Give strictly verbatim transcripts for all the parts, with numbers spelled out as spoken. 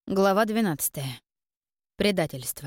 Глава двенадцатая. Предательство.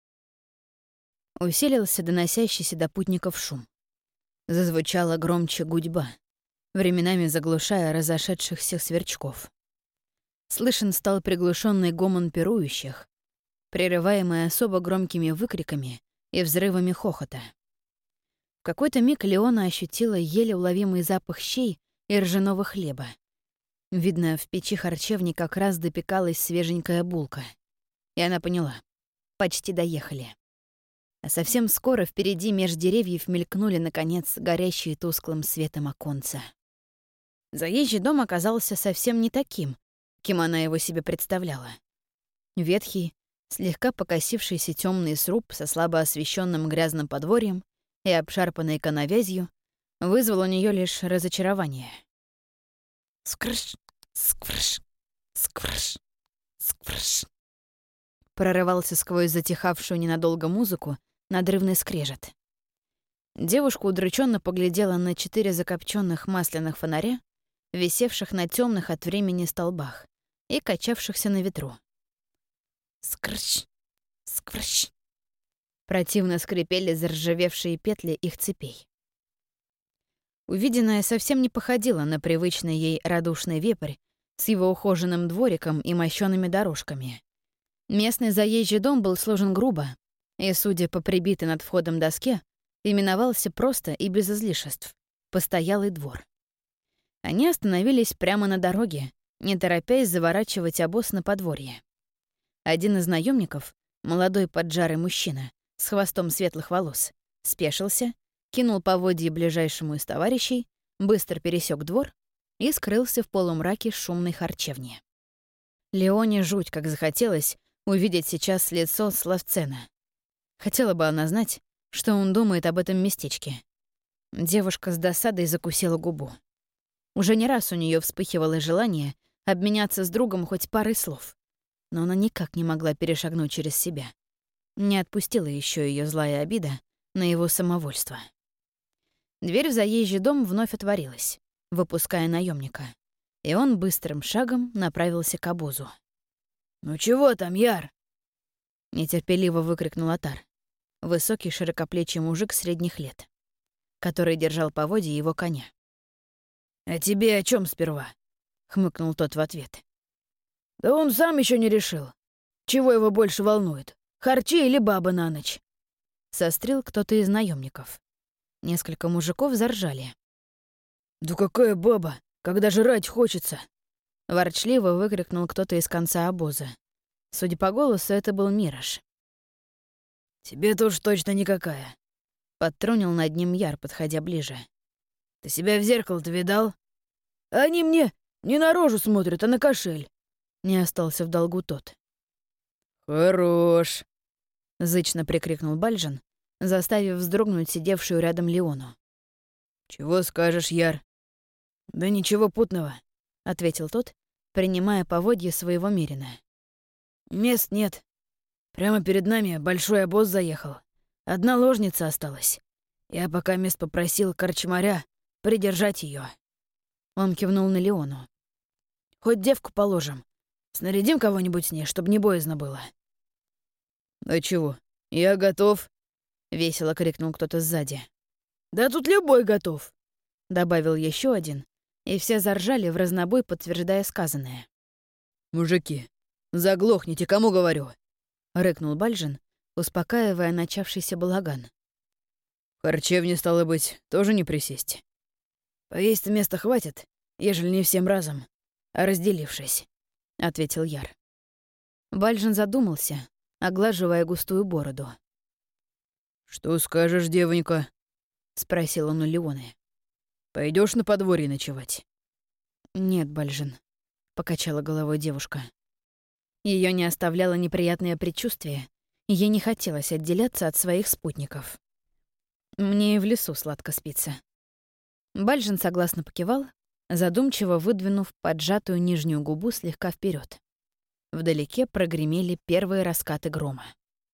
Усилился доносящийся до путников шум. Зазвучала громче гудьба, временами заглушая разошедшихся сверчков. Слышен стал приглушенный гомон пирующих, прерываемый особо громкими выкриками и взрывами хохота. В какой-то миг Леона ощутила еле уловимый запах щей и ржаного хлеба. Видно, в печи харчевни как раз допекалась свеженькая булка. И она поняла. Почти доехали. А совсем скоро впереди меж деревьев мелькнули, наконец, горящие тусклым светом оконца. Заезжий дом оказался совсем не таким, кем она его себе представляла. Ветхий, слегка покосившийся темный сруб со слабо освещенным грязным подворьем и обшарпанной коновязью вызвал у нее лишь разочарование. «Скрыш! Скврш! Скврш! Скврш!» Прорывался сквозь затихавшую ненадолго музыку надрывный скрежет. Девушка удрученно поглядела на четыре закопченных масляных фонаря, висевших на темных от времени столбах и качавшихся на ветру. «Скрыш! Скврш!» Противно скрипели заржавевшие петли их цепей. Увиденное совсем не походило на привычный ей радушный вепрь с его ухоженным двориком и мощёными дорожками. Местный заезжий дом был сложен грубо и, судя по прибитой над входом доске, именовался просто и без излишеств — «Постоялый двор». Они остановились прямо на дороге, не торопясь заворачивать обоз на подворье. Один из наемников, молодой поджарый мужчина с хвостом светлых волос, спешился, кинул поводье ближайшему из товарищей, быстро пересек двор и скрылся в полумраке шумной харчевни. Леоне жуть как захотелось увидеть сейчас лицо Славцена. Хотела бы она знать, что он думает об этом местечке. Девушка с досадой закусила губу. Уже не раз у нее вспыхивало желание обменяться с другом хоть парой слов, но она никак не могла перешагнуть через себя. Не отпустила еще ее злая обида на его самовольство. Дверь в заезжий дом вновь отворилась, выпуская наемника, и он быстрым шагом направился к обозу. «Ну чего там, Яр?» — нетерпеливо выкрикнул Атар, высокий широкоплечий мужик средних лет, который держал поводья его коня. «А тебе о чем сперва?» — хмыкнул тот в ответ. «Да он сам еще не решил. Чего его больше волнует, харчи или баба на ночь?» Сострил кто-то из наемников. Несколько мужиков заржали. «Да какая баба, когда жрать хочется!» Ворчливо выкрикнул кто-то из конца обоза. Судя по голосу, это был Мираж. «Тебе тоже точно никакая», — подтрунил над ним Яр, подходя ближе. «Ты себя в зеркало-то видал? Они мне не на рожу смотрят, а на кошель». Не остался в долгу тот. «Хорош», — зычно прикрикнул Бальжин, заставив вздрогнуть сидевшую рядом Леону. «Чего скажешь, Яр?» «Да ничего путного», — ответил тот, принимая поводья своего мерина. «Мест нет. Прямо перед нами большой обоз заехал. Одна ложница осталась. Я пока мест попросил корчмаря придержать ее. Он кивнул на Леону. «Хоть девку положим. Снарядим кого-нибудь с ней, чтобы не боязно было». «А чего? Я готов», — весело крикнул кто-то сзади. «Да тут любой готов», — добавил еще один, и все заржали в разнобой, подтверждая сказанное. «Мужики, заглохните, кому говорю!» — рыкнул Бальжин, успокаивая начавшийся балаган. «В харчевне, стало быть, тоже не присесть. Поесть места хватит, ежели не всем разом, а разделившись», — ответил Яр. Бальжин задумался, оглаживая густую бороду. «Что скажешь, девонька?» — спросил он у Леоны. Пойдешь на подворье ночевать?» «Нет, Бальжин», — покачала головой девушка. Ее не оставляло неприятное предчувствие, и ей не хотелось отделяться от своих спутников. «Мне и в лесу сладко спится». Бальжин согласно покивал, задумчиво выдвинув поджатую нижнюю губу слегка вперед. Вдалеке прогремели первые раскаты грома.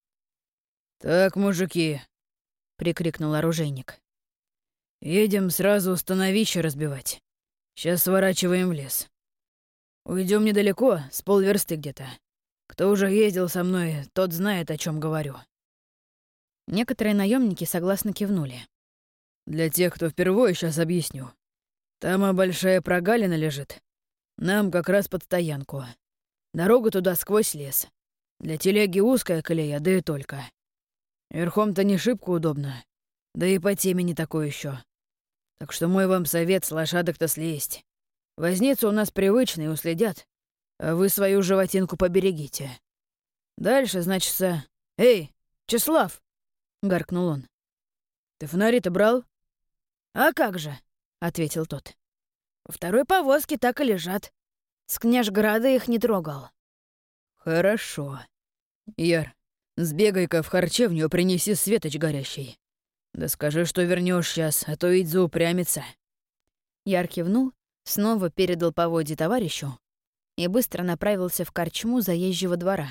«Так, мужики», — прикрикнул оружейник. «Едем сразу становище разбивать. Сейчас сворачиваем в лес. Уйдем недалеко, с полверсты где-то. Кто уже ездил со мной, тот знает, о чем говорю». Некоторые наемники согласно кивнули. «Для тех, кто впервые, сейчас объясню. Там а большая прогалина лежит. Нам как раз под стоянку. Дорога туда сквозь лес. Для телеги узкая колея, да и только. Верхом-то не шибко удобно, да и по теме не такой еще. Так что мой вам совет с лошадок-то слезть. Возницы у нас привычные, уследят, а вы свою животинку поберегите. Дальше, значится... Эй, Числав!» — гаркнул он. «Ты фонари-то брал?» «А как же?» — ответил тот. «Во второй повозке так и лежат. С Княжграда их не трогал». «Хорошо. Яр, сбегай-ка в харчевню, принеси светоч горящий. Да скажи, что вернешь сейчас, а то ведь заупрямится». Яр кивнул, снова передал поводья товарищу и быстро направился в корчму заезжего двора.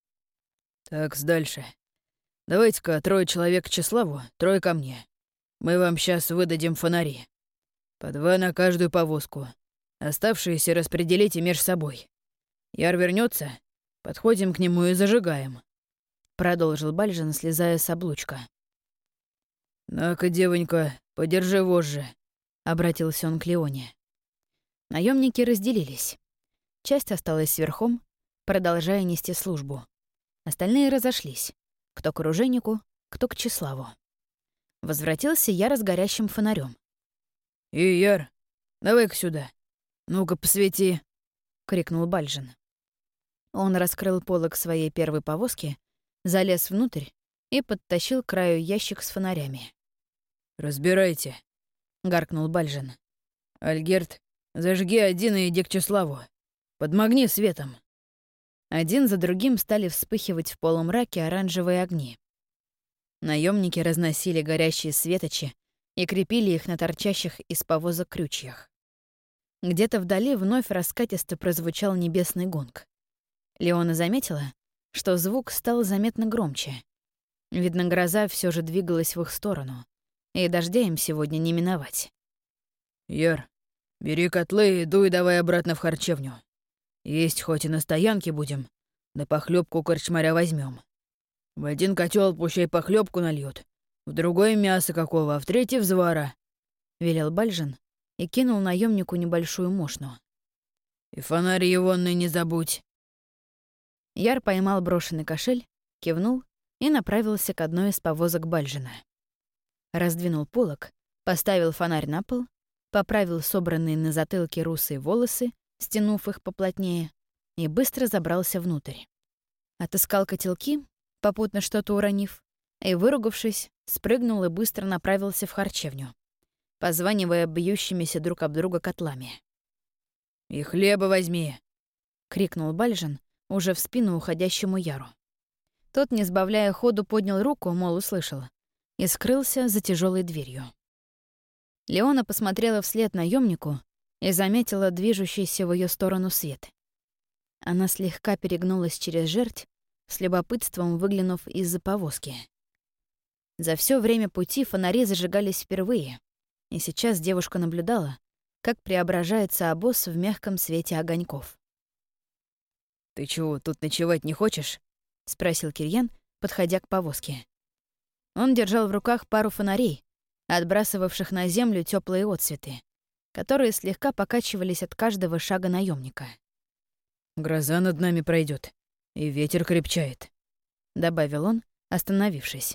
«Так, дальше. Давайте-ка трое человек к Числаву, трое ко мне. Мы вам сейчас выдадим фонари. По два на каждую повозку. Оставшиеся распределите меж собой. Яр вернется, подходим к нему и зажигаем», — продолжил Бальжин, слезая с облучка. «На-ка, девонька, подержи вожжи», — обратился он к Леоне. Наемники разделились. Часть осталась верхом, продолжая нести службу. Остальные разошлись. Кто к оружейнику, кто к Числаву. Возвратился Яр с горящим фонарем. «И, Яр, давай-ка сюда. Ну-ка, посвети», — крикнул Бальжин. Он раскрыл полог своей первой повозки, залез внутрь и подтащил к краю ящик с фонарями. «Разбирайте», — гаркнул Бальжин. «Альгерт, зажги один и иди к Числаву. Подмогни светом». Один за другим стали вспыхивать в полумраке оранжевые огни. Наемники разносили горящие светочи и крепили их на торчащих из повозок крючьях. Где-то вдали вновь раскатисто прозвучал небесный гонг. Леона заметила, что звук стал заметно громче. Видно, гроза все же двигалась в их сторону, и дождя им сегодня не миновать. «Яр, бери котлы и дуй давай обратно в харчевню. Есть хоть и на стоянке будем, да похлебку корчмаря возьмем. В один котел пущай похлебку нальет, в другой мясо какого, а в третий взвара», — велел Бальжин и кинул наемнику небольшую мошну. «И фонарь егонный не забудь». Яр поймал брошенный кошель, кивнул и направился к одной из повозок Бальжина. Раздвинул полог, поставил фонарь на пол, поправил собранные на затылке русые волосы, стянув их поплотнее, и быстро забрался внутрь. Отыскал котелки, попутно что-то уронив, и, выругавшись, спрыгнул и быстро направился в харчевню, позванивая бьющимися друг об друга котлами. «И хлеба возьми!» — крикнул Бальжин уже в спину уходящему Яру. Тот, не сбавляя ходу, поднял руку, мол, услышал, и скрылся за тяжелой дверью. Леона посмотрела вслед наемнику и заметила движущийся в ее сторону свет. Она слегка перегнулась через жерть, с любопытством выглянув из-за повозки. За все время пути фонари зажигались впервые, и сейчас девушка наблюдала, как преображается обоз в мягком свете огоньков. «Ты чего, тут ночевать не хочешь?» — спросил Кирьян, подходя к повозке. Он держал в руках пару фонарей, отбрасывавших на землю теплые отсветы, которые слегка покачивались от каждого шага наемника. «Гроза над нами пройдет, и ветер крепчает», — добавил он, остановившись.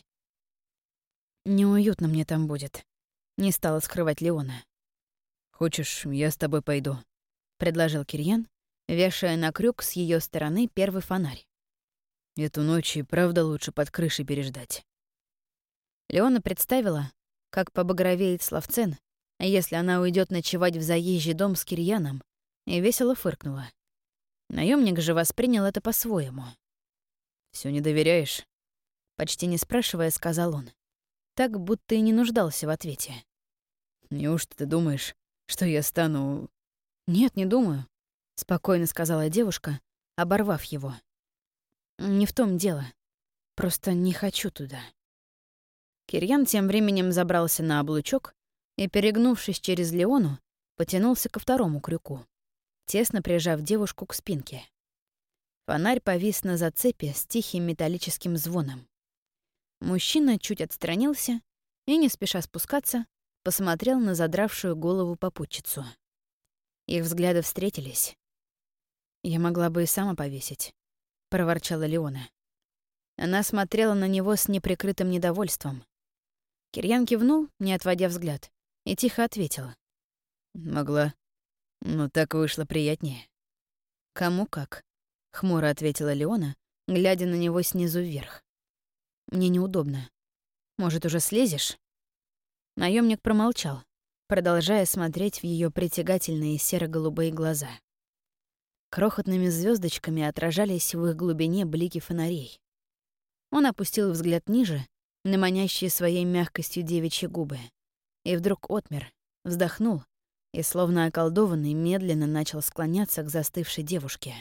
«Неуютно мне там будет», — не стала скрывать Леона. «Хочешь, я с тобой пойду?» — предложил Кирьян, вешая на крюк с ее стороны первый фонарь. «Эту ночь и правда лучше под крышей переждать». Леона представила, как побагровеет Славцен, если она уйдет ночевать в заезжий дом с Кирьяном, и весело фыркнула. Наемник же воспринял это по-своему. Все не доверяешь?» Почти не спрашивая, сказал он. Так, будто и не нуждался в ответе. «Неужто ты думаешь, что я стану...» «Нет, не думаю», — спокойно сказала девушка, оборвав его. «Не в том дело. Просто не хочу туда». Кирьян тем временем забрался на облучок и, перегнувшись через Леону, потянулся ко второму крюку, тесно прижав девушку к спинке. Фонарь повис на зацепе с тихим металлическим звоном. Мужчина чуть отстранился и, не спеша спускаться, посмотрел на задравшую голову попутчицу. Их взгляды встретились. «Я могла бы и сама повесить», — проворчала Леона. Она смотрела на него с неприкрытым недовольством. Кирьян кивнул, не отводя взгляд, и тихо ответил. «Могла. Но так вышло приятнее». «Кому как», — хмуро ответила Леона, глядя на него снизу вверх. «Мне неудобно. Может, уже слезешь?» Наемник промолчал, продолжая смотреть в ее притягательные серо-голубые глаза. Крохотными звездочками отражались в их глубине блики фонарей. Он опустил взгляд ниже, на манящие своей мягкостью девичьи губы, и вдруг отмер, вздохнул и, словно околдованный, медленно начал склоняться к застывшей девушке.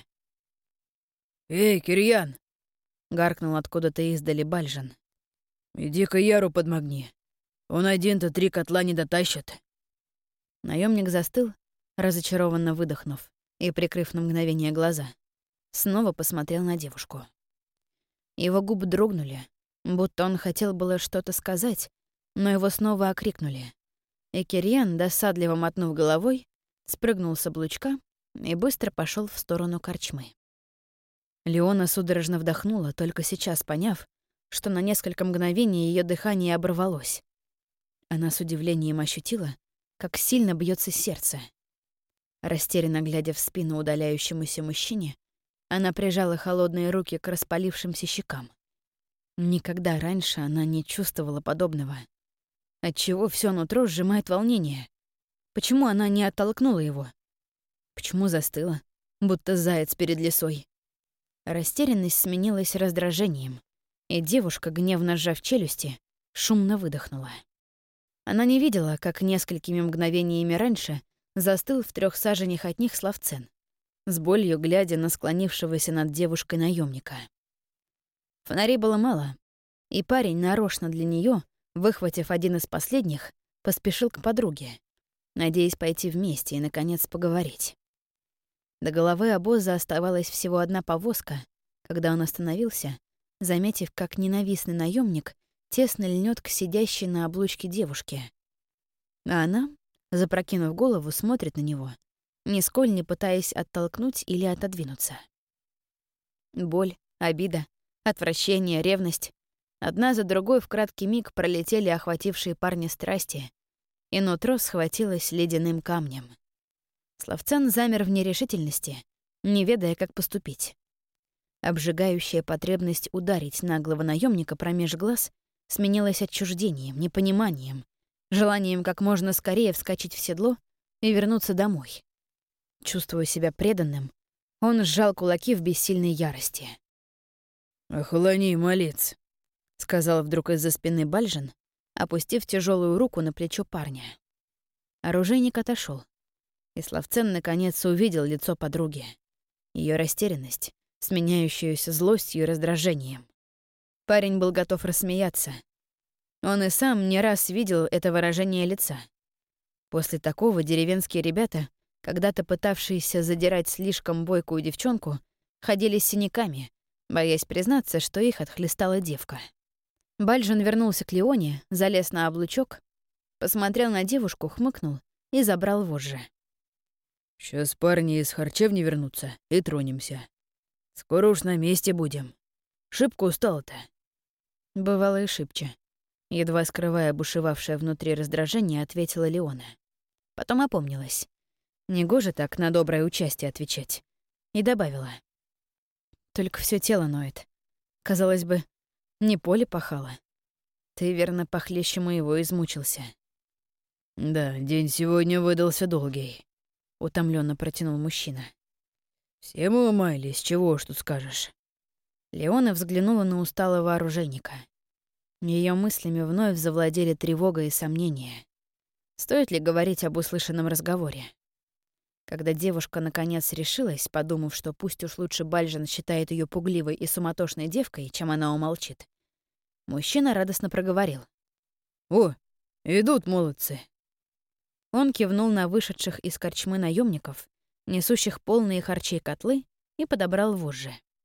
«Эй, Кирьян!» — гаркнул откуда-то издали Бальжан. «Иди-ка Яру подмогни. Он один-то три котла не дотащит». Наемник застыл, разочарованно выдохнув и, прикрыв на мгновение глаза, снова посмотрел на девушку. Его губы дрогнули, будто он хотел было что-то сказать, но его снова окрикнули. И Кирьян, досадливо мотнув головой, спрыгнул с облучка и быстро пошел в сторону корчмы. Леона судорожно вдохнула, только сейчас поняв, что на несколько мгновений ее дыхание оборвалось. Она с удивлением ощутила, как сильно бьется сердце. Растерянно глядя в спину удаляющемуся мужчине, она прижала холодные руки к распалившимся щекам. Никогда раньше она не чувствовала подобного. Отчего всё нутро сжимает волнение? Почему она не оттолкнула его? Почему застыла, будто заяц перед лисой? Растерянность сменилась раздражением, и девушка, гневно сжав челюсти, шумно выдохнула. Она не видела, как несколькими мгновениями раньше застыл в трёх саженях от них Славцен, с болью глядя на склонившегося над девушкой наемника. Фонарей было мало, и парень нарочно для неё, выхватив один из последних, поспешил к подруге, надеясь пойти вместе и, наконец, поговорить. До головы обоза оставалась всего одна повозка, когда он остановился, заметив, как ненавистный наемник тесно льнет к сидящей на облучке девушке. А она, запрокинув голову, смотрит на него, нисколь не пытаясь оттолкнуть или отодвинуться. Боль, обида, отвращение, ревность — одна за другой в краткий миг пролетели охватившие парня страсти, и нутро схватилось ледяным камнем. Славцен замер в нерешительности, не ведая, как поступить. Обжигающая потребность ударить наглого наемника промеж глаз сменилась отчуждением, непониманием, желанием как можно скорее вскочить в седло и вернуться домой. Чувствуя себя преданным, он сжал кулаки в бессильной ярости. «Охлони, малец», — сказал вдруг из-за спины Бальжан, опустив тяжелую руку на плечо парня. Оружейник отошел, и Славцен наконец увидел лицо подруги, ее растерянность, сменяющуюся злостью и раздражением. Парень был готов рассмеяться. Он и сам не раз видел это выражение лица. После такого деревенские ребята, когда-то пытавшиеся задирать слишком бойкую девчонку, ходили с синяками, боясь признаться, что их отхлестала девка. Бальжан вернулся к Леоне, залез на облучок, посмотрел на девушку, хмыкнул и забрал вожжи. «Сейчас парни из харчевни вернутся и тронемся. Скоро уж на месте будем. Шибко устал-то». Бывало и шибче. Едва скрывая бушевавшее внутри раздражение, ответила Леона. Потом опомнилась. Негоже так на доброе участие отвечать. И добавила. Только все тело ноет. Казалось бы, не поле пахало. Ты, верно, похлеще моего измучился. «Да, день сегодня выдался долгий», — утомленно протянул мужчина. «Все мы умаялись, чего уж тут скажешь». Леона взглянула на усталого оружейника. Ее мыслями вновь завладели тревога и сомнения. Стоит ли говорить об услышанном разговоре? Когда девушка наконец решилась, подумав, что пусть уж лучше Бальжан считает ее пугливой и суматошной девкой, чем она умолчит, мужчина радостно проговорил. «О, идут молодцы!» Он кивнул на вышедших из корчмы наемников, несущих полные харчей котлы, и подобрал вожжи.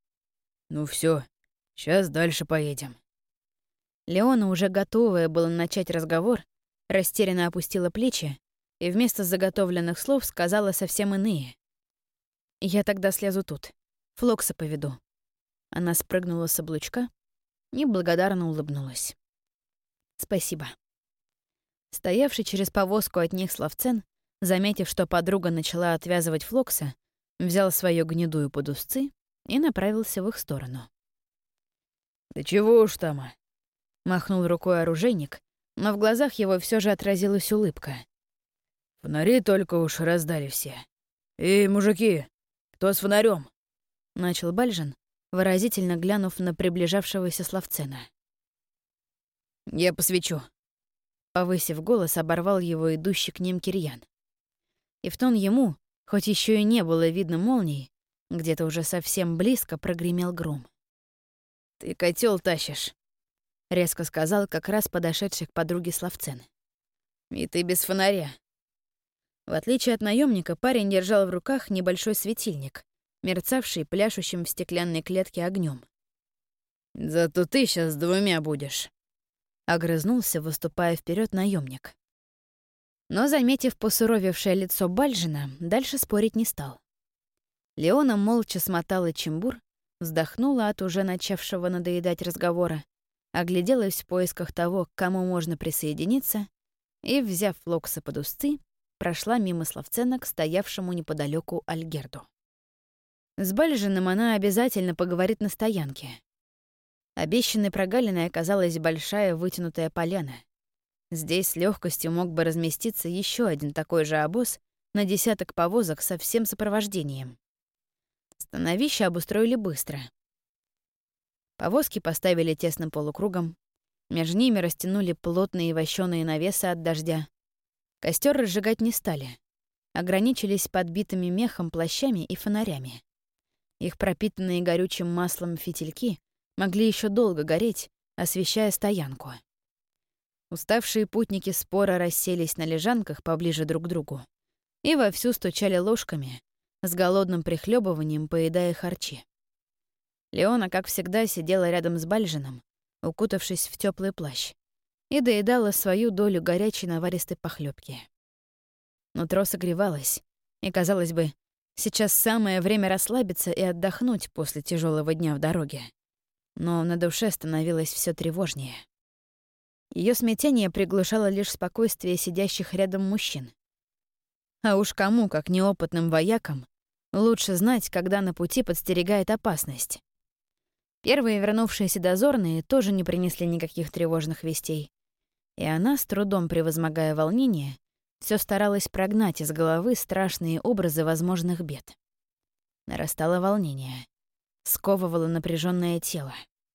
Ну все, сейчас дальше поедем. Леона, уже готовая была начать разговор, растерянно опустила плечи и вместо заготовленных слов сказала совсем иные. «Я тогда слезу тут. Флокса поведу». Она спрыгнула с облучка и благодарно улыбнулась. «Спасибо». Стоявший через повозку от них Славцен, заметив, что подруга начала отвязывать Флокса, взял свою гнедую под узцы и направился в их сторону. «Да чего уж там?» а?» — махнул рукой оружейник, но в глазах его все же отразилась улыбка. «Фонари только уж раздали все. Эй, мужики, кто с фонарем? Начал Бальжин, выразительно глянув на приближавшегося Славцена. «Я посвечу», — повысив голос, оборвал его идущий к ним Кирьян. И в тон ему, хоть еще и не было видно молний, где-то уже совсем близко прогремел гром. «Ты котел тащишь», — резко сказал как раз подошедший к подруге Славцен. «И ты без фонаря». В отличие от наемника, парень держал в руках небольшой светильник, мерцавший пляшущим в стеклянной клетке огнем. «Зато ты сейчас двумя будешь», — огрызнулся, выступая вперед наемник. Но, заметив посуровевшее лицо Бальжина, дальше спорить не стал. Леона молча смотала чембур, вздохнула от уже начавшего надоедать разговора, огляделась в поисках того, к кому можно присоединиться, и, взяв Флокса под узцы, прошла мимо Славцена к стоявшему неподалеку Альгерду. С Бальжиным она обязательно поговорит на стоянке. Обещанной прогалиной оказалась большая вытянутая поляна. Здесь с легкостью мог бы разместиться еще один такой же обоз на десяток повозок со всем сопровождением. Становище обустроили быстро. Повозки поставили тесным полукругом, между ними растянули плотные вощёные навесы от дождя. Костер разжигать не стали, ограничились подбитыми мехом плащами и фонарями. Их пропитанные горючим маслом фитильки могли еще долго гореть, освещая стоянку. Уставшие путники споро расселись на лежанках поближе друг к другу и вовсю стучали ложками, с голодным прихлебыванием поедая харчи. Леона, как всегда, сидела рядом с Бальжином, укутавшись в теплый плащ, и доедала свою долю горячей наваристой похлебки. Нутро согревалось, и, казалось бы, сейчас самое время расслабиться и отдохнуть после тяжелого дня в дороге. Но на душе становилось все тревожнее. Ее смятение приглушало лишь спокойствие сидящих рядом мужчин. А уж кому, как неопытным воякам, лучше знать, когда на пути подстерегает опасность. Первые вернувшиеся дозорные тоже не принесли никаких тревожных вестей, и она, с трудом превозмогая волнение, все старалась прогнать из головы страшные образы возможных бед. Нарастало волнение, сковывало напряженное тело.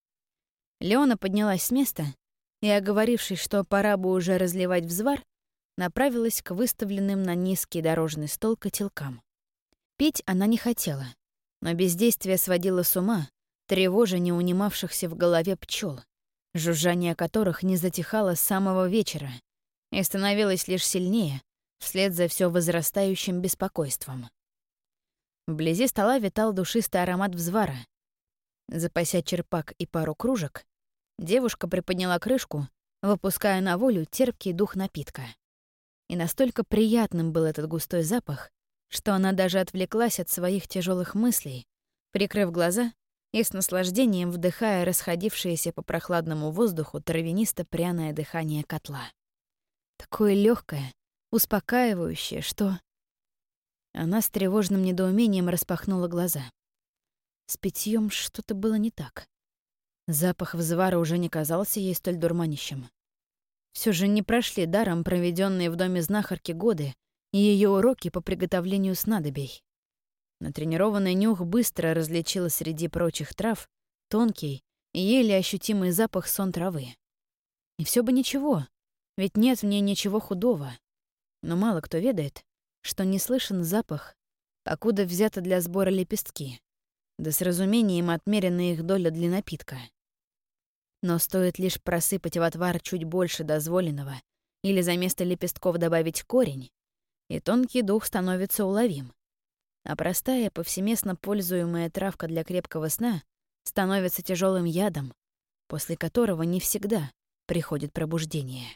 Леона поднялась с места и, оговорившись, что пора бы уже разливать взвар, направилась к выставленным на низкий дорожный стол котелкам. Пить она не хотела, но бездействие сводило с ума, тревожа не унимавшихся в голове пчел, жужжание которых не затихало с самого вечера и становилось лишь сильнее вслед за все возрастающим беспокойством. Вблизи стола витал душистый аромат взвара. Запася черпак и пару кружек, девушка приподняла крышку, выпуская на волю терпкий дух напитка. И настолько приятным был этот густой запах, что она даже отвлеклась от своих тяжелых мыслей, прикрыв глаза и с наслаждением вдыхая расходившееся по прохладному воздуху травянисто-пряное дыхание котла. Такое легкое, успокаивающее, что... Она с тревожным недоумением распахнула глаза. С питьем что-то было не так. Запах взвара уже не казался ей столь дурманящим. Все же не прошли даром проведенные в доме знахарки годы и ее уроки по приготовлению снадобий. Натренированный нюх быстро различила среди прочих трав тонкий и еле ощутимый запах сон травы. И все бы ничего, ведь нет в ней ничего худого. Но мало кто ведает, что не слышен запах, покуда взято для сбора лепестки, да с разумением отмерена их доля для напитка. Но стоит лишь просыпать в отвар чуть больше дозволенного или за место лепестков добавить корень, и тонкий дух становится уловим. А простая, повсеместно пользуемая травка для крепкого сна становится тяжелым ядом, после которого не всегда приходит пробуждение.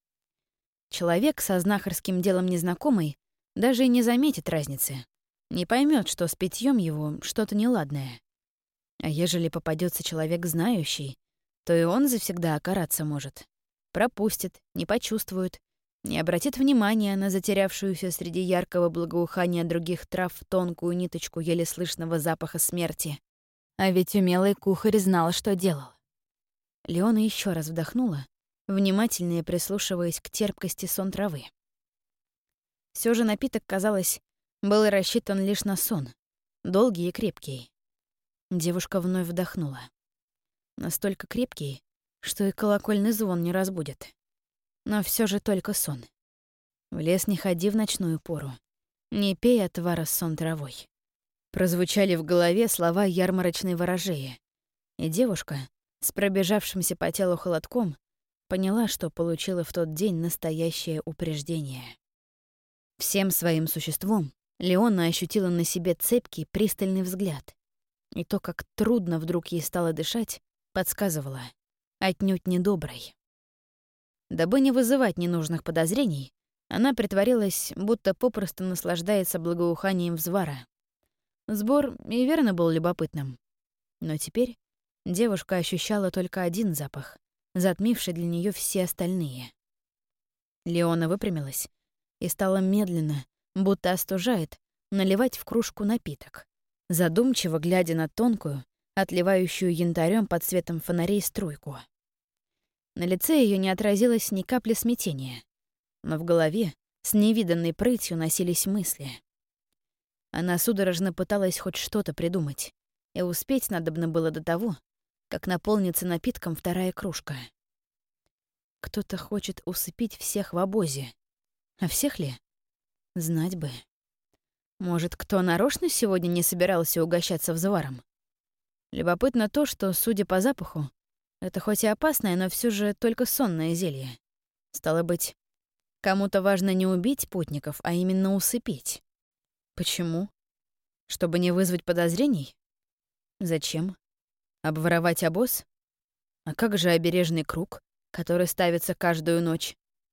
Человек со знахарским делом незнакомый даже и не заметит разницы, не поймет, что с питьем его что-то неладное. А ежели попадется человек знающий, то и он завсегда окараться может. Пропустит, не почувствует, не обратит внимания на затерявшуюся среди яркого благоухания других трав тонкую ниточку еле слышного запаха смерти. А ведь умелый кухарь знал, что делал. Леона еще раз вдохнула, внимательнее прислушиваясь к терпкости сон травы. Все же напиток, казалось, был рассчитан лишь на сон, долгий и крепкий. Девушка вновь вдохнула. Настолько крепкий, что и колокольный звон не разбудит. Но все же только сон. В лес не ходи в ночную пору. Не пей отвара с сон травой. Прозвучали в голове слова ярмарочной ворожеи, и девушка, с пробежавшимся по телу холодком, поняла, что получила в тот день настоящее упреждение. Всем своим существом Леона ощутила на себе цепкий, пристальный взгляд. И то, как трудно вдруг ей стало дышать, подсказывало — отнюдь недоброй. Дабы не вызывать ненужных подозрений, она притворилась, будто попросту наслаждается благоуханием взвара. Сбор и верно был любопытным. Но теперь девушка ощущала только один запах, затмивший для нее все остальные. Леона выпрямилась и стала медленно, будто остужает, наливать в кружку напиток, задумчиво глядя на тонкую, отливающую янтарем под светом фонарей струйку. На лице ее не отразилось ни капли смятения, но в голове с невиданной прытью носились мысли. Она судорожно пыталась хоть что-то придумать, и успеть надобно было до того, как наполнится напитком вторая кружка. Кто-то хочет усыпить всех в обозе. А всех ли? Знать бы. Может, кто нарочно сегодня не собирался угощаться взваром? Любопытно то, что, судя по запаху, это хоть и опасное, но все же только сонное зелье. Стало быть, кому-то важно не убить путников, а именно усыпить. Почему? Чтобы не вызвать подозрений? Зачем? Обворовать обоз? А как же обережный круг, который ставится каждую ночь?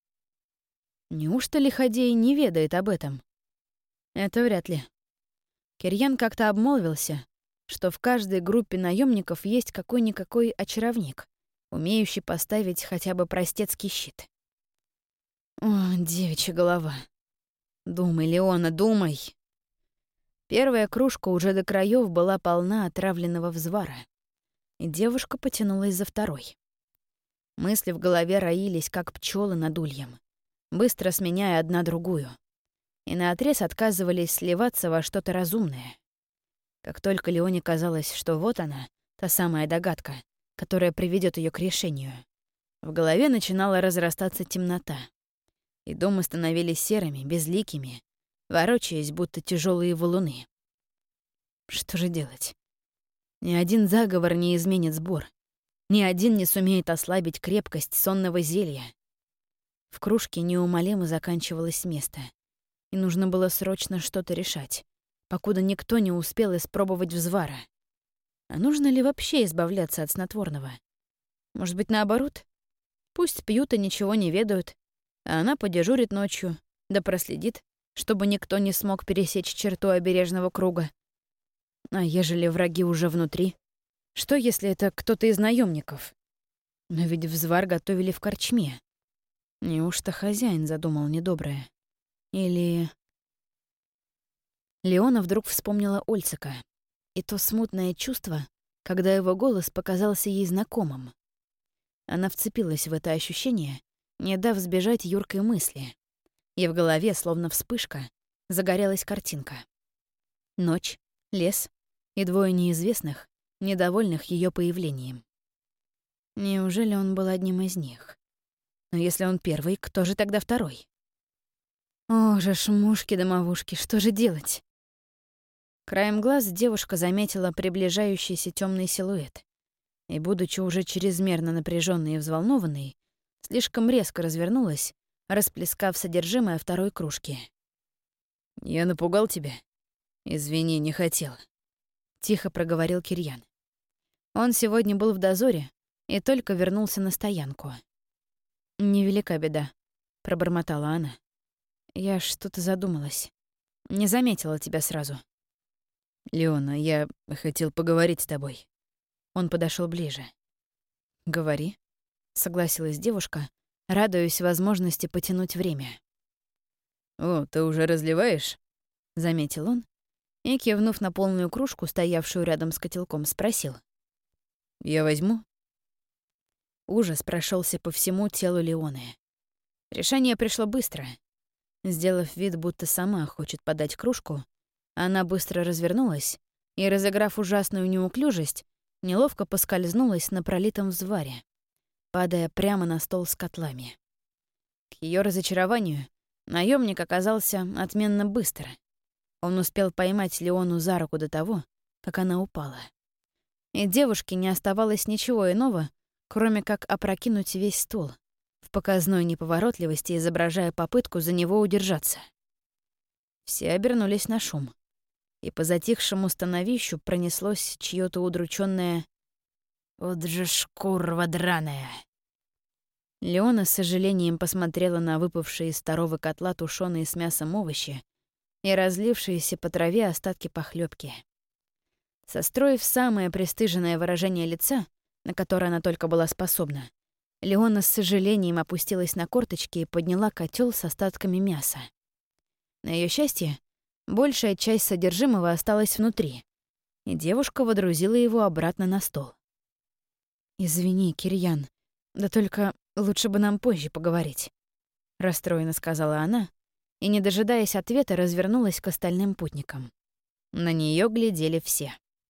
Неужто лиходей не ведает об этом? Это вряд ли. Кирьян как-то обмолвился, что в каждой группе наемников есть какой-никакой очаровник, умеющий поставить хотя бы простецкий щит. О, девичья голова. Думай, Леона, думай. Первая кружка уже до краев была полна отравленного взвара, и девушка потянулась за второй. Мысли в голове роились, как пчелы над ульем, быстро сменяя одна другую, и наотрез отказывались сливаться во что-то разумное. Как только Леоне казалось, что вот она, та самая догадка, которая приведет ее к решению, в голове начинала разрастаться темнота, и дома становились серыми, безликими, ворочаясь, будто тяжелые валуны. Что же делать? Ни один заговор не изменит сбор, ни один не сумеет ослабить крепкость сонного зелья. В кружке неумолимо заканчивалось место, и нужно было срочно что-то решать, покуда никто не успел испробовать взвара. А нужно ли вообще избавляться от снотворного? Может быть, наоборот? Пусть пьют и ничего не ведают, а она подежурит ночью, да проследит, чтобы никто не смог пересечь черту обережного круга. А ежели враги уже внутри? Что, если это кто-то из наемников? Но ведь взвар готовили в корчме. Неужто хозяин задумал недоброе? Или... Леона вдруг вспомнила Ольцика, и то смутное чувство, когда его голос показался ей знакомым. Она вцепилась в это ощущение, не дав сбежать юркой мысли, и в голове, словно вспышка, загорелась картинка. Ночь, лес и двое неизвестных, недовольных ее появлением. Неужели он был одним из них? Но если он первый, кто же тогда второй? Ох же ж, мушки-домовушки, что же делать? Краем глаз девушка заметила приближающийся темный силуэт, и, будучи уже чрезмерно напряженной и взволнованной, слишком резко развернулась, расплескав содержимое второй кружки. «Я напугал тебя? Извини, не хотел», — тихо проговорил Кирьян. Он сегодня был в дозоре и только вернулся на стоянку. «Невелика беда», — пробормотала она. «Я что-то задумалась. Не заметила тебя сразу». «Леона, я хотел поговорить с тобой». Он подошел ближе. «Говори», — согласилась девушка, радуясь возможности потянуть время. «О, ты уже разливаешь?» — заметил он и, кивнув на полную кружку, стоявшую рядом с котелком, спросил. «Я возьму?» Ужас прошелся по всему телу Леоны. Решение пришло быстро. Сделав вид, будто сама хочет подать кружку, она быстро развернулась и, разыграв ужасную неуклюжесть, неловко поскользнулась на пролитом взваре, падая прямо на стол с котлами. К ее разочарованию наемник оказался отменно быстро. Он успел поймать Леону за руку до того, как она упала. И девушке не оставалось ничего иного, кроме как опрокинуть весь стол, в показной неповоротливости изображая попытку за него удержаться. Все обернулись на шум, и по затихшему становищу пронеслось чьё-то удручённое «Вот же шкурва драная!». Леона с сожалением посмотрела на выпавшие из второго котла тушёные с мясом овощи и разлившиеся по траве остатки похлёбки. Состроив самое пристыженное выражение лица, на которое она только была способна, Леона с сожалением опустилась на корточки и подняла котел с остатками мяса. На её счастье, большая часть содержимого осталась внутри, и девушка водрузила его обратно на стол. «Извини, Кирьян, да только лучше бы нам позже поговорить», — расстроенно сказала она, и, не дожидаясь ответа, развернулась к остальным путникам. На неё глядели все.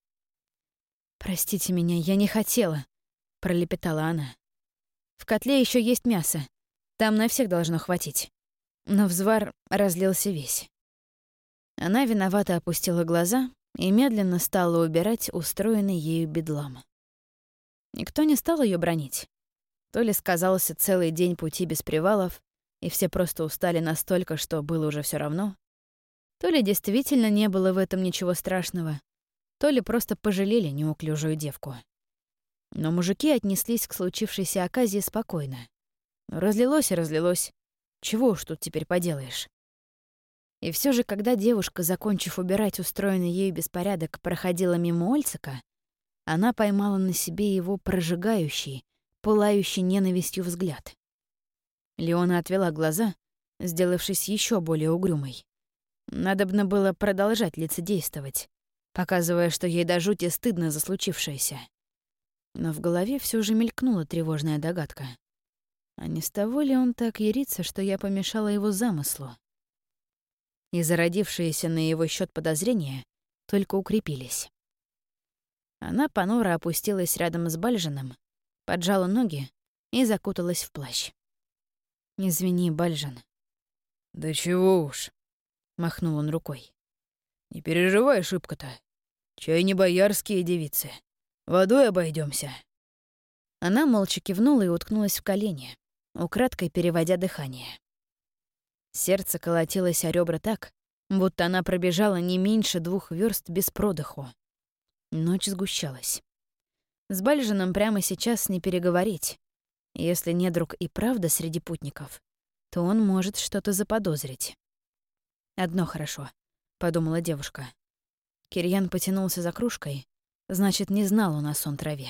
«Простите меня, я не хотела», — пролепетала она. «В котле ещё есть мясо. Там на всех должно хватить». Но взвар разлился весь. Она виновато опустила глаза и медленно стала убирать устроенный ею бедлам. Никто не стал её бранить. То ли сказался целый день пути без привалов, и все просто устали настолько, что было уже всё равно, то ли действительно не было в этом ничего страшного, то ли просто пожалели неуклюжую девку. Но мужики отнеслись к случившейся оказии спокойно. Разлилось и разлилось. Чего уж тут теперь поделаешь. И все же, когда девушка, закончив убирать устроенный ею беспорядок, проходила мимо Ольцика, она поймала на себе его прожигающий, пылающий ненавистью взгляд. Леона отвела глаза, сделавшись еще более угрюмой. Надобно было продолжать лицедействовать, показывая, что ей до жути стыдно за случившееся. Но в голове все же мелькнула тревожная догадка. А не с того ли он так ярится, что я помешала его замыслу? И зародившиеся на его счет подозрения только укрепились. Она понуро опустилась рядом с Бальжином, поджала ноги и закуталась в плащ. «Извини, Бальжин». «Да чего уж», — махнул он рукой. «Не переживай, шибко-то. Чай не боярские девицы. Водой обойдемся. Она молча кивнула и уткнулась в колени, украдкой переводя дыхание. Сердце колотилось о ребра так, будто она пробежала не меньше двух верст без продыху. Ночь сгущалась. С Бальжином прямо сейчас не переговорить. Если недруг и правда среди путников, то он может что-то заподозрить. «Одно хорошо», — подумала девушка. Кирьян потянулся за кружкой, значит, не знал он о сон траве.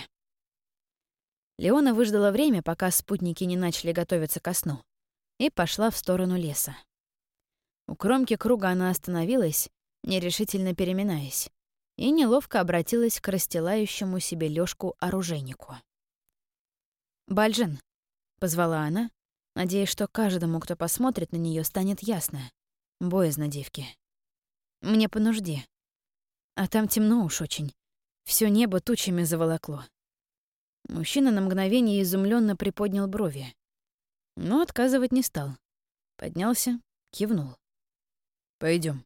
Леона выждала время, пока спутники не начали готовиться ко сну, и пошла в сторону леса. У кромки круга она остановилась, нерешительно переминаясь, и неловко обратилась к расстилающему себе лёжку оружейнику. «Бальжин», — позвала она, надеясь, что каждому, кто посмотрит на неё, станет ясно. Боязно девки. «Мне по нужде. А там темно уж очень. Всё небо тучами заволокло». Мужчина на мгновение изумлённо приподнял брови, но отказывать не стал. Поднялся, кивнул. «Пойдём».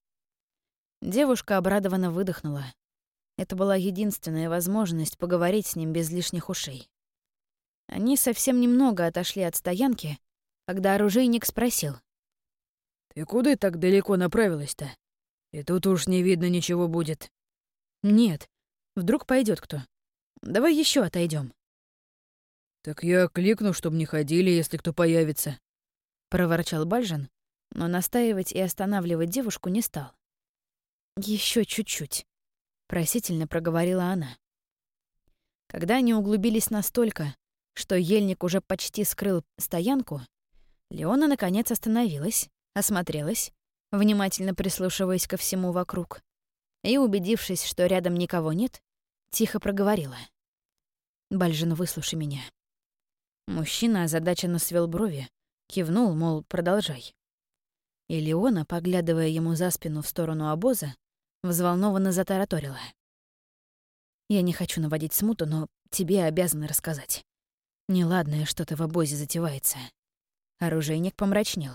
Девушка обрадованно выдохнула. Это была единственная возможность поговорить с ним без лишних ушей. Они совсем немного отошли от стоянки, когда оружейник спросил. «Ты куда так далеко направилась-то? И тут уж не видно ничего будет». «Нет, вдруг пойдет кто. Давай еще отойдем. «Так я кликну, чтобы не ходили, если кто появится», — проворчал Бальжин, но настаивать и останавливать девушку не стал. Еще чуть-чуть», — просительно проговорила она. Когда они углубились настолько, что ельник уже почти скрыл стоянку, Леона наконец остановилась, осмотрелась, внимательно прислушиваясь ко всему вокруг, и, убедившись, что рядом никого нет, тихо проговорила. «Бальжин, выслушай меня». Мужчина озадаченно свел брови, кивнул, мол, продолжай. И Леона, поглядывая ему за спину в сторону обоза, взволнованно затараторила. «Я не хочу наводить смуту, но тебе обязаны рассказать. Неладное что-то в обозе затевается». Оружейник помрачнел.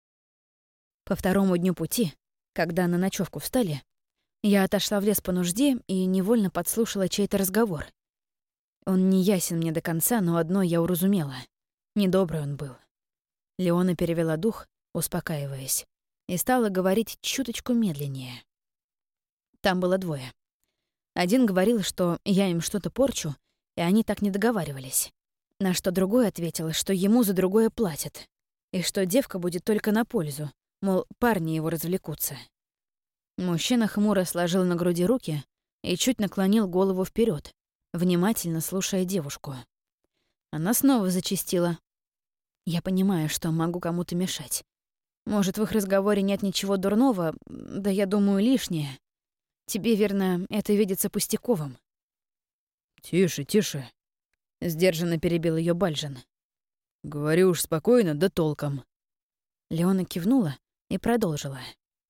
По второму дню пути, когда на ночевку встали, я отошла в лес по нужде и невольно подслушала чей-то разговор. Он не ясен мне до конца, но одно я уразумела. Недобрый он был. Леона перевела дух, успокаиваясь, и стала говорить чуточку медленнее. Там было двое. Один говорил, что я им что-то порчу, и они так не договаривались. На что другой ответил, что ему за другое платят, и что девка будет только на пользу, мол, парни его развлекутся. Мужчина хмуро сложил на груди руки и чуть наклонил голову вперед, внимательно слушая девушку. Она снова зачастила. Я понимаю, что могу кому-то мешать. Может, в их разговоре нет ничего дурного, да я думаю, лишнее. Тебе, верно, это видится пустяковым. «Тише, тише», — сдержанно перебил ее Бальжин. «Говори уж спокойно, да толком». Леона кивнула и продолжила.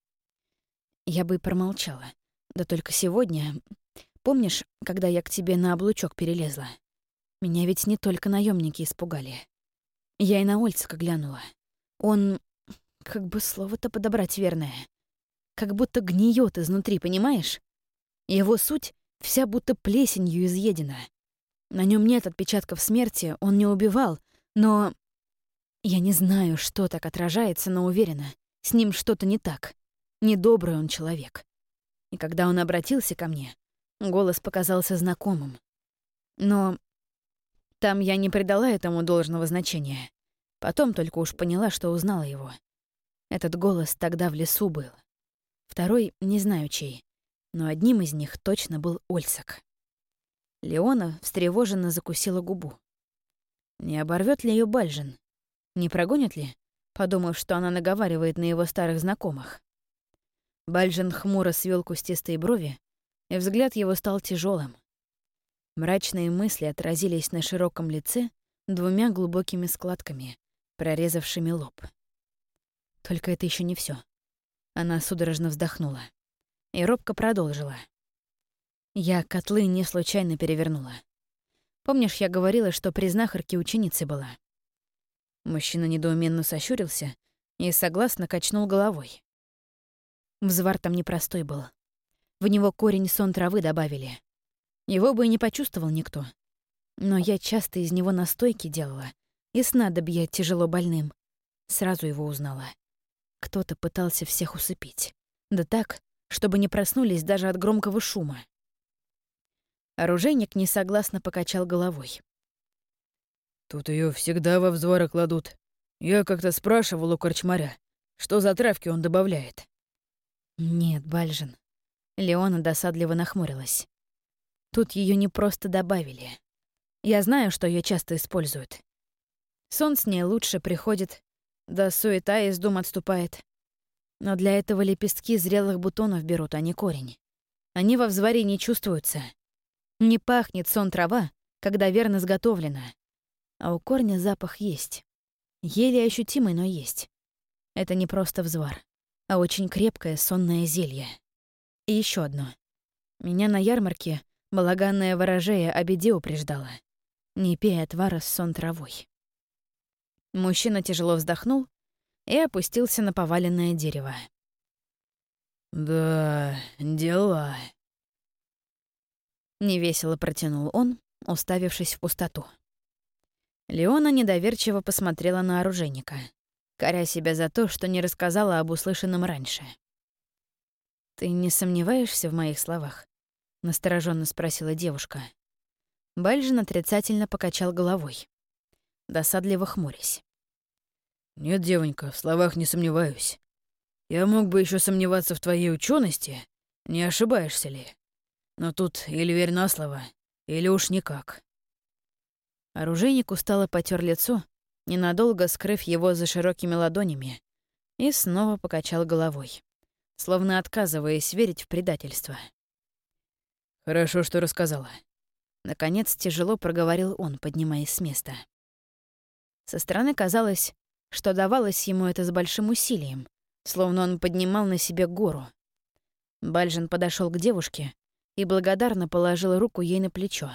Я бы промолчала. Да только сегодня... Помнишь, когда я к тебе на облучок перелезла? Меня ведь не только наемники испугали. Я и на Ольцика глянула. Он... Как бы слово-то подобрать верное. Как будто гниет изнутри, понимаешь? Его суть вся будто плесенью изъедена. На нем нет отпечатков смерти, он не убивал, но... Я не знаю, что так отражается, но уверена, с ним что-то не так. Недобрый он человек. И когда он обратился ко мне, голос показался знакомым. Но там я не придала этому должного значения. Потом только уж поняла, что узнала его. Этот голос тогда в лесу был. Второй — не знаю чей, но одним из них точно был Ольцик. Леона встревоженно закусила губу. Не оборвет ли ее Бальжин? Не прогонит ли, подумав, что она наговаривает на его старых знакомых? Бальжин хмуро свел кустистые брови, и взгляд его стал тяжелым. Мрачные мысли отразились на широком лице двумя глубокими складками, прорезавшими лоб. Только это еще не все. Она судорожно вздохнула и робко продолжила. Я котлы не случайно перевернула. Помнишь, я говорила, что при знахарке ученицей была? Мужчина недоуменно сощурился и согласно качнул головой. Взвар там непростой был. В него корень сон травы добавили. Его бы и не почувствовал никто. Но я часто из него настойки делала, и снадобья тяжело больным. Сразу его узнала. Кто-то пытался всех усыпить. Да так, чтобы не проснулись даже от громкого шума. Оружейник несогласно покачал головой. «Тут ее всегда во взвары кладут. Я как-то спрашивал у корчмаря, что за травки он добавляет». «Нет, Бальжин». Леона досадливо нахмурилась. «Тут ее не просто добавили. Я знаю, что ее часто используют. Сон с ней лучше приходит, да суета из дум отступает. Но для этого лепестки зрелых бутонов берут, а не корень. Они во взваре не чувствуются. Не пахнет сон трава, когда верно сготовлена. А у корня запах есть. Еле ощутимый, но есть. Это не просто взвар, а очень крепкое сонное зелье. И еще одно. Меня на ярмарке балаганная ворожея о беде упреждала. Не пей отвара с сон травой. Мужчина тяжело вздохнул и опустился на поваленное дерево. «Да, дела», — невесело протянул он, уставившись в пустоту. Леона недоверчиво посмотрела на оружейника, коря себя за то, что не рассказала об услышанном раньше. «Ты не сомневаешься в моих словах?» — настороженно спросила девушка. Бальжин отрицательно покачал головой, досадливо хмурясь. «Нет, девонька, в словах не сомневаюсь. Я мог бы еще сомневаться в твоей учености, не ошибаешься ли? Но тут или верь на слово, или уж никак». Оружейник устало потер лицо, ненадолго скрыв его за широкими ладонями, и снова покачал головой, словно отказываясь верить в предательство. «Хорошо, что рассказала». Наконец тяжело проговорил он, поднимаясь с места. Со стороны казалось, что давалось ему это с большим усилием, словно он поднимал на себе гору. Бальжин подошел к девушке и благодарно положил руку ей на плечо.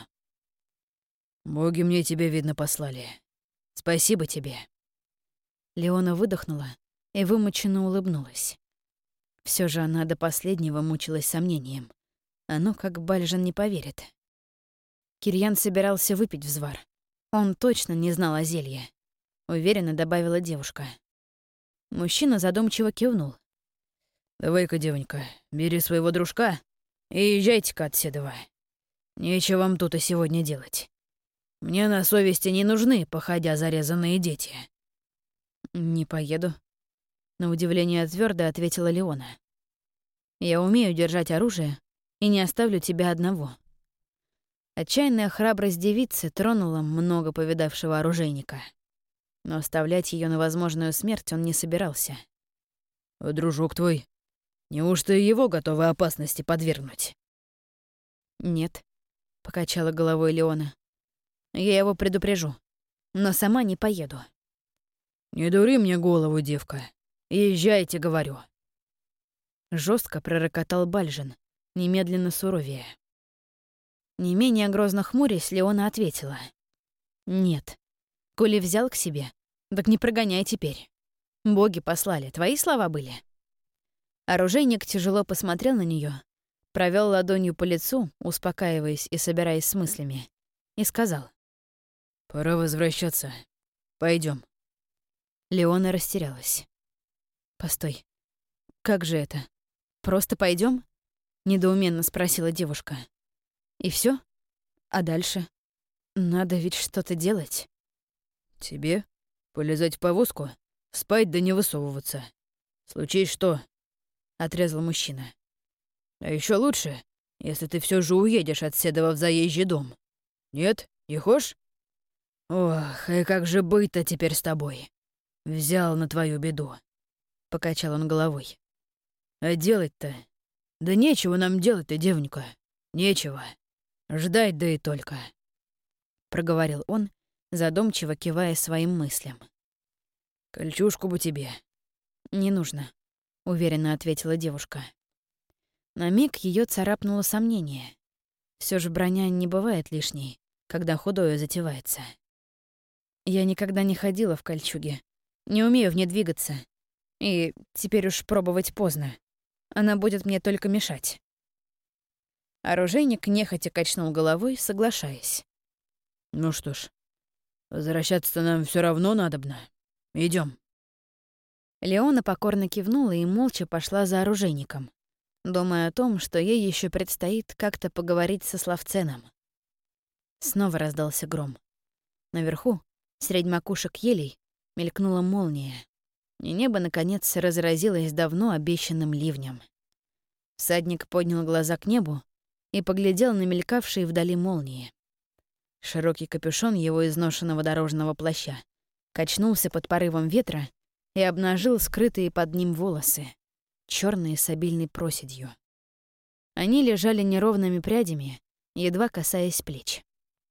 «Боги мне тебя, видно, послали. Спасибо тебе». Леона выдохнула и вымученно улыбнулась. Все же она до последнего мучилась сомнением. А ну как Бальжин не поверит. Кирьян собирался выпить взвар. Он точно не знал о зелье. Уверенно добавила девушка. Мужчина задумчиво кивнул. «Давай-ка, девонька, бери своего дружка и езжайте-ка отседова. Нечего вам тут и сегодня делать. Мне на совести не нужны, походя зарезанные дети». «Не поеду», — на удивление твердо ответила Леона. «Я умею держать оружие и не оставлю тебя одного». Отчаянная храбрость девицы тронула много повидавшего оружейника. Но оставлять ее на возможную смерть он не собирался. «А дружок твой, неужто его готовы опасности подвергнуть?» «Нет», — покачала головой Леона. «Я его предупрежу, но сама не поеду». «Не дури мне голову, девка. Езжайте, говорю». Жестко пророкотал Бальжин, немедленно суровее. Не менее грозно хмурясь, Леона ответила. «Нет. Коли взял к себе, так не прогоняй теперь. Боги послали, твои слова были». Оружейник тяжело посмотрел на нее, провел ладонью по лицу, успокаиваясь и собираясь с мыслями, и сказал. «Пора возвращаться. Пойдем. Леона растерялась. «Постой. Как же это? Просто пойдем? Недоуменно спросила девушка. «И все? А дальше? Надо ведь что-то делать». «Тебе? Полезать в повозку? Спать да не высовываться. Случись что?» — отрезал мужчина. «А еще лучше, если ты все же уедешь от Седова в заезжий дом. Нет? Не хошь? Ох, и как же быть-то теперь с тобой? Взял на твою беду», — покачал он головой. «А делать-то? Да нечего нам делать-то, девонька. Нечего. Ждать да и только», — проговорил он, задумчиво кивая своим мыслям. «Кольчужку бы тебе». «Не нужно», — уверенно ответила девушка. На миг ее царапнуло сомнение. Все же броня не бывает лишней, когда худое затевается. Я никогда не ходила в кольчуге, не умею в ней двигаться. И теперь уж пробовать поздно. Она будет мне только мешать. Оружейник нехотя качнул головой, соглашаясь. «Ну что ж, возвращаться-то нам все равно надобно. Идем. Леона покорно кивнула и молча пошла за оружейником, думая о том, что ей еще предстоит как-то поговорить со Славценом. Снова раздался гром. Наверху, средь макушек елей, мелькнула молния, и небо, наконец, разразилось давно обещанным ливнем. Всадник поднял глаза к небу и поглядел на мелькавшие вдали молнии. Широкий капюшон его изношенного дорожного плаща качнулся под порывом ветра и обнажил скрытые под ним волосы, черные с обильной проседью. Они лежали неровными прядями, едва касаясь плеч.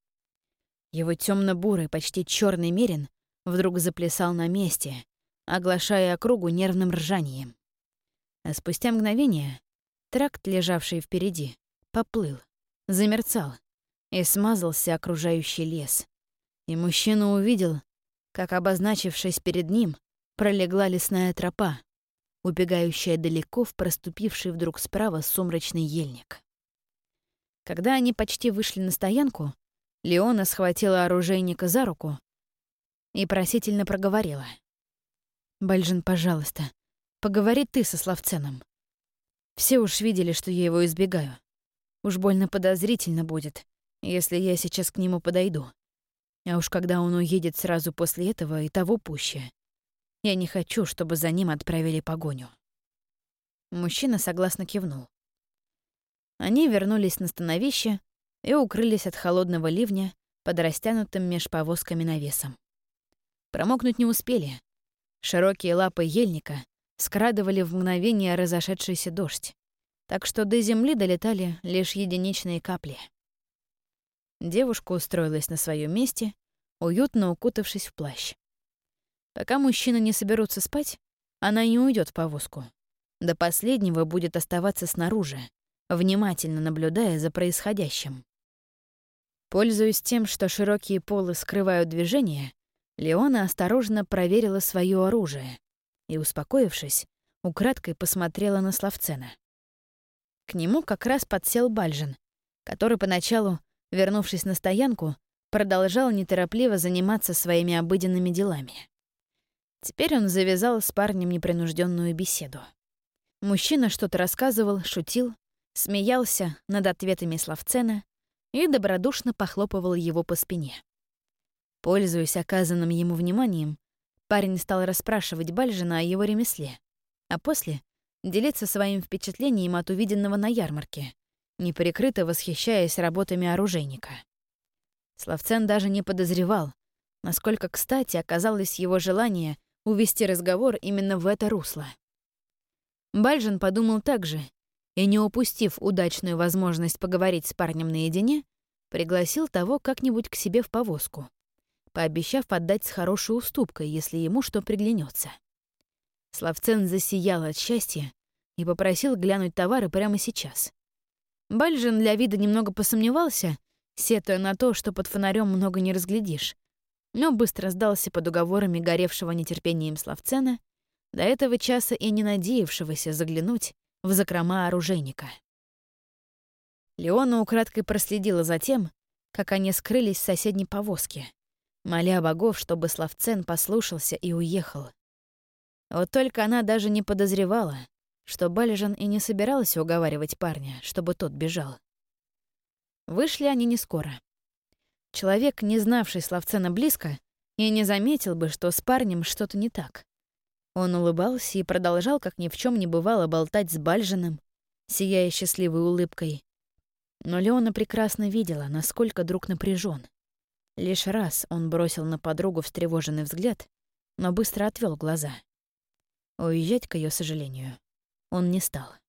Его темно-бурый, почти черный мерин вдруг заплясал на месте, оглашая округу нервным ржанием. А спустя мгновение тракт, лежавший впереди, поплыл, замерцал и смазался окружающий лес. И мужчина увидел, как, обозначившись перед ним, пролегла лесная тропа, убегающая далеко в проступивший вдруг справа сумрачный ельник. Когда они почти вышли на стоянку, Леона схватила оружейника за руку и просительно проговорила. «Бальжин, пожалуйста, поговори ты со Славценом. Все уж видели, что я его избегаю. Уж больно подозрительно будет, если я сейчас к нему подойду. А уж когда он уедет сразу после этого, и того пуще. Я не хочу, чтобы за ним отправили погоню». Мужчина согласно кивнул. Они вернулись на становище и укрылись от холодного ливня под растянутым меж повозками навесом. Промокнуть не успели. Широкие лапы ельника скрадывали в мгновение разошедшийся дождь, так что до земли долетали лишь единичные капли. Девушка устроилась на своем месте, уютно укутавшись в плащ. Пока мужчины не соберутся спать, она не уйдет в повозку. До последнего будет оставаться снаружи, внимательно наблюдая за происходящим. Пользуясь тем, что широкие полы скрывают движение, Леона осторожно проверила свое оружие и, успокоившись, украдкой посмотрела на Славцена. К нему как раз подсел Бальжин, который поначалу, вернувшись на стоянку, продолжал неторопливо заниматься своими обыденными делами. Теперь он завязал с парнем непринужденную беседу. Мужчина что-то рассказывал, шутил, смеялся над ответами Славцена и добродушно похлопывал его по спине. Пользуясь оказанным ему вниманием, парень стал расспрашивать Бальжина о его ремесле, а после — делиться своим впечатлением от увиденного на ярмарке, неприкрыто восхищаясь работами оружейника. Славцен даже не подозревал, насколько кстати оказалось его желание увести разговор именно в это русло. Бальжин подумал так же и, не упустив удачную возможность поговорить с парнем наедине, пригласил того как-нибудь к себе в повозку, пообещав отдать с хорошей уступкой, если ему что приглянется. Славцен засиял от счастья и попросил глянуть товары прямо сейчас. Бальжин для вида немного посомневался, сетуя на то, что под фонарем много не разглядишь, но быстро сдался под уговорами горевшего нетерпением Славцена, до этого часа и не надеявшегося заглянуть в закрома оружейника. Леона украдкой проследила за тем, как они скрылись в соседней повозке, моля богов, чтобы Славцен послушался и уехал. Вот только она даже не подозревала, что Бальжин и не собирался уговаривать парня, чтобы тот бежал. Вышли они не скоро. Человек, не знавший Славцена близко, и не заметил бы, что с парнем что-то не так. Он улыбался и продолжал, как ни в чем не бывало, болтать с Бальжиным, сияя счастливой улыбкой. Но Леона прекрасно видела, насколько друг напряжен. Лишь раз он бросил на подругу встревоженный взгляд, но быстро отвел глаза. Уезжать, к ее сожалению, он не стал.